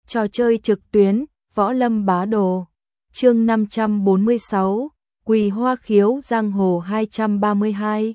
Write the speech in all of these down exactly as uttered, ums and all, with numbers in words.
Trò chơi trực tuyến, Võ Lâm Bá Đồ. Chương năm trăm bốn mươi sáu, Quỳ Hoa Khiếu Giang Hồ hai trăm ba mươi hai.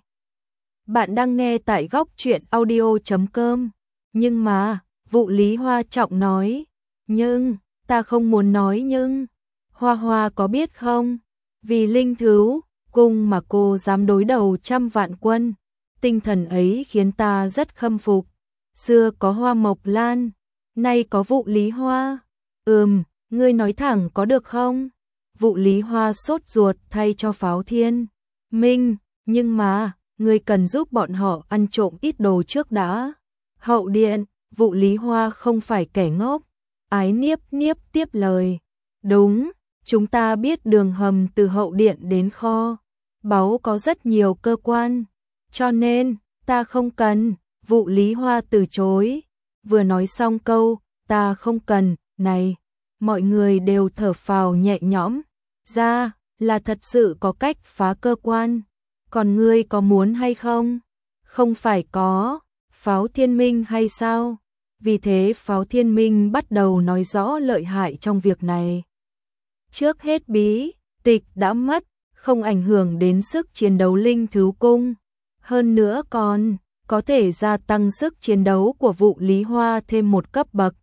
Bạn đang nghe tại góc truyện audio chấm com. Nhưng mà, Vụ Lý Hoa trọng nói, nhưng, ta không muốn nói nhưng, Hoa Hoa có biết không, vì linh thứu, cung mà cô dám đối đầu trăm vạn quân, tinh thần ấy khiến ta rất khâm phục. Xưa có Hoa Mộc Lan, nay có Vụ Lý Hoa. Ừm, ngươi nói thẳng có được không? Vụ Lý Hoa sốt ruột thay cho Pháo Thiên Minh, nhưng mà, ngươi cần giúp bọn họ ăn trộm ít đồ trước đã. Hậu điện, Vụ Lý Hoa không phải kẻ ngốc, ái niếp niếp tiếp lời. Đúng, chúng ta biết đường hầm từ hậu điện đến kho báu có rất nhiều cơ quan, cho nên, ta không cần. Vụ Lý Hoa từ chối, vừa nói xong câu, ta không cần, này, mọi người đều thở phào nhẹ nhõm, ra, là thật sự có cách phá cơ quan, còn ngươi có muốn hay không? Không phải có, Pháo Thiên Minh hay sao? Vì thế Pháo Thiên Minh bắt đầu nói rõ lợi hại trong việc này. Trước hết bí tịch đã mất, không ảnh hưởng đến sức chiến đấu linh thứu cung, hơn nữa còn có thể gia tăng sức chiến đấu của Vụ Lý Hoa thêm một cấp bậc.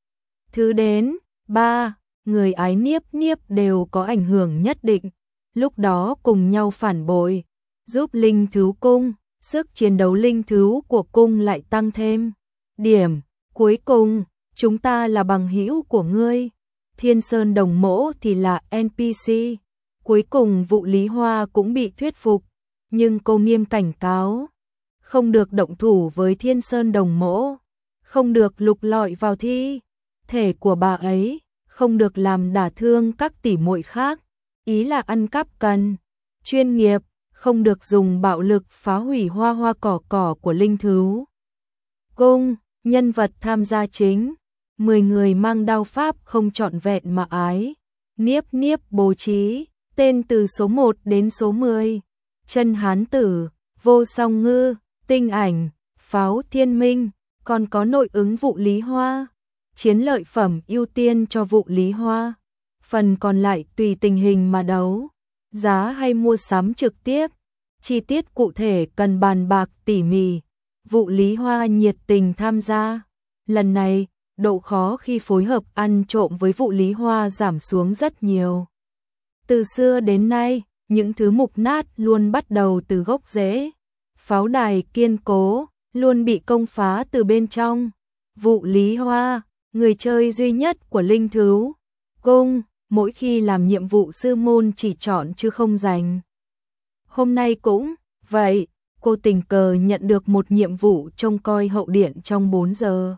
Thứ đến, ba, người ái niếp niếp đều có ảnh hưởng nhất định, lúc đó cùng nhau phản bội, giúp linh thứu cung, sức chiến đấu linh thứu của cung lại tăng thêm. Điểm, cuối cùng, chúng ta là bằng hữu của ngươi, Thiên Sơn Đồng Mỗ thì là en pê xê. Cuối cùng Vụ Lý Hoa cũng bị thuyết phục, nhưng cô nghiêm cảnh cáo, không được động thủ với Thiên Sơn Đồng Mỗ, không được lục lọi vào thi thể của bà ấy, không được làm đả thương các tỷ muội khác, ý là ăn cắp cần chuyên nghiệp, không được dùng bạo lực phá hủy hoa hoa cỏ cỏ của linh thứu cung. Nhân vật tham gia chính, mười người mang đao pháp không trọn vẹn mà ái niếp niếp bố trí, tên từ số một đến số mười, Chân Hán Tử, Vô Song Ngư, Tinh Ảnh, Pháo Thiên Minh, còn có nội ứng Vụ Lý Hoa. Chiến lợi phẩm ưu tiên cho Vụ Lý Hoa, phần còn lại tùy tình hình mà đấu, giá hay mua sắm trực tiếp, chi tiết cụ thể cần bàn bạc tỉ mỉ. Vụ Lý Hoa nhiệt tình tham gia. Lần này, độ khó khi phối hợp ăn trộm với Vụ Lý Hoa giảm xuống rất nhiều. Từ xưa đến nay, những thứ mục nát luôn bắt đầu từ gốc rễ. Pháo đài kiên cố, luôn bị công phá từ bên trong. Vụ Lý Hoa, người chơi duy nhất của linh thứu cung, mỗi khi làm nhiệm vụ sư môn chỉ chọn chứ không giành. Hôm nay cũng vậy, cô tình cờ nhận được một nhiệm vụ trông coi hậu điện trong bốn giờ.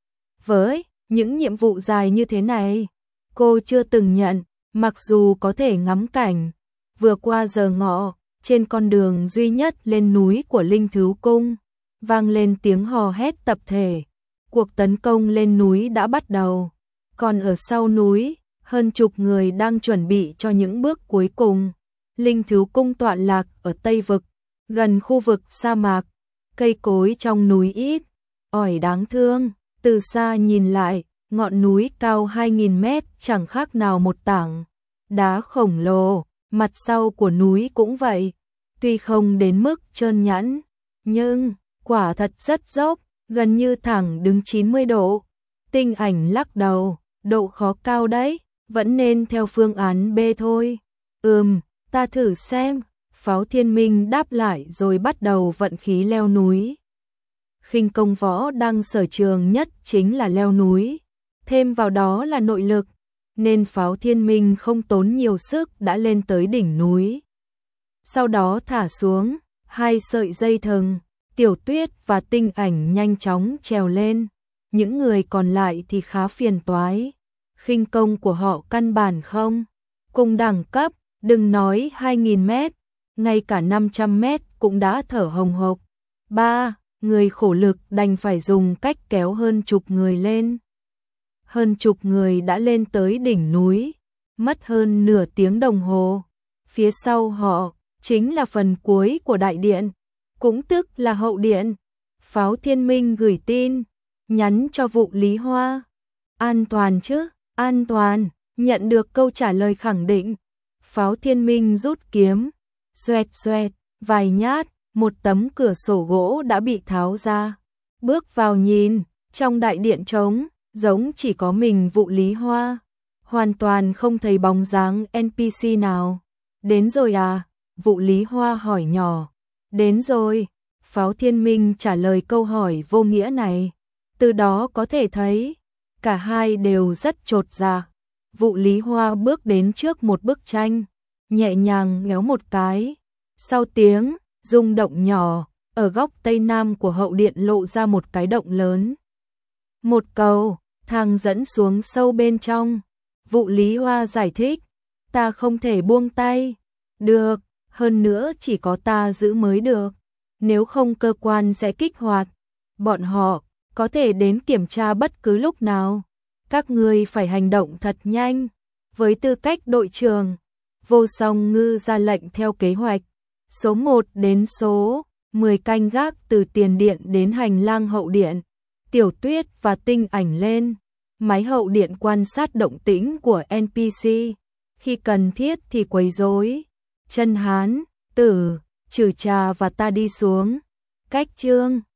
Với những nhiệm vụ dài như thế này, cô chưa từng nhận, mặc dù có thể ngắm cảnh. Vừa qua giờ ngọ, trên con đường duy nhất lên núi của linh thứu cung, vang lên tiếng hò hét tập thể. Cuộc tấn công lên núi đã bắt đầu, còn ở sau núi, hơn chục người đang chuẩn bị cho những bước cuối cùng. Linh thứu cung tọa lạc ở Tây Vực, gần khu vực sa mạc, cây cối trong núi ít ỏi đáng thương, từ xa nhìn lại, ngọn núi cao hai nghìn mét chẳng khác nào một tảng đá khổng lồ, mặt sau của núi cũng vậy, tuy không đến mức trơn nhẵn, nhưng quả thật rất dốc, gần như thẳng đứng chín mươi độ. Tinh Ảnh lắc đầu, độ khó cao đấy, vẫn nên theo phương án B thôi. Ừm, ta thử xem. Pháo Thiên Minh đáp lại rồi bắt đầu vận khí leo núi. Khinh công võ đang sở trường nhất chính là leo núi, thêm vào đó là nội lực, nên Pháo Thiên Minh không tốn nhiều sức đã lên tới đỉnh núi. Sau đó thả xuống hai sợi dây thừng, Tiểu Tuyết và Tinh Ảnh nhanh chóng trèo lên, những người còn lại thì khá phiền toái. Khinh công của họ căn bản không cùng đẳng cấp, đừng nói hai nghìn mét, ngay cả năm trăm mét cũng đã thở hồng hộc. Ba, người khổ lực đành phải dùng cách kéo hơn chục người lên. Hơn chục người đã lên tới đỉnh núi, mất hơn nửa tiếng đồng hồ. Phía sau họ chính là phần cuối của đại điện, cũng tức là hậu điện. Pháo Thiên Minh gửi tin, nhắn cho Vụ Lý Hoa. An toàn chứ, an toàn, nhận được câu trả lời khẳng định. Pháo Thiên Minh rút kiếm, xoẹt xoẹt, vài nhát, một tấm cửa sổ gỗ đã bị tháo ra. Bước vào nhìn, trong đại điện trống, giống chỉ có mình Vụ Lý Hoa. Hoàn toàn không thấy bóng dáng en pê xê nào. Đến rồi à? Vụ Lý Hoa hỏi nhỏ. Đến rồi. Pháo Thiên Minh trả lời câu hỏi vô nghĩa này. Từ đó có thể thấy, cả hai đều rất chột dạ. Vụ Lý Hoa bước đến trước một bức tranh, nhẹ nhàng nhéo một cái. Sau tiếng rung động nhỏ, ở góc tây nam của hậu điện lộ ra một cái động lớn. Một cầu thang dẫn xuống sâu bên trong. Vụ Lý Hoa giải thích, ta không thể buông tay. Được, hơn nữa chỉ có ta giữ mới được. Nếu không cơ quan sẽ kích hoạt. Bọn họ có thể đến kiểm tra bất cứ lúc nào. Các ngươi phải hành động thật nhanh. Với tư cách đội trưởng, Vô Song Ngư ra lệnh theo kế hoạch. Số một đến số mười canh gác từ tiền điện đến hành lang hậu điện. Tiểu Tuyết và Tinh Ảnh lên máy hậu điện quan sát động tĩnh của en pê xê. Khi cần thiết thì quấy rối. Chân Hán, Tử, Trừ Trà và ta đi xuống. Cách Trương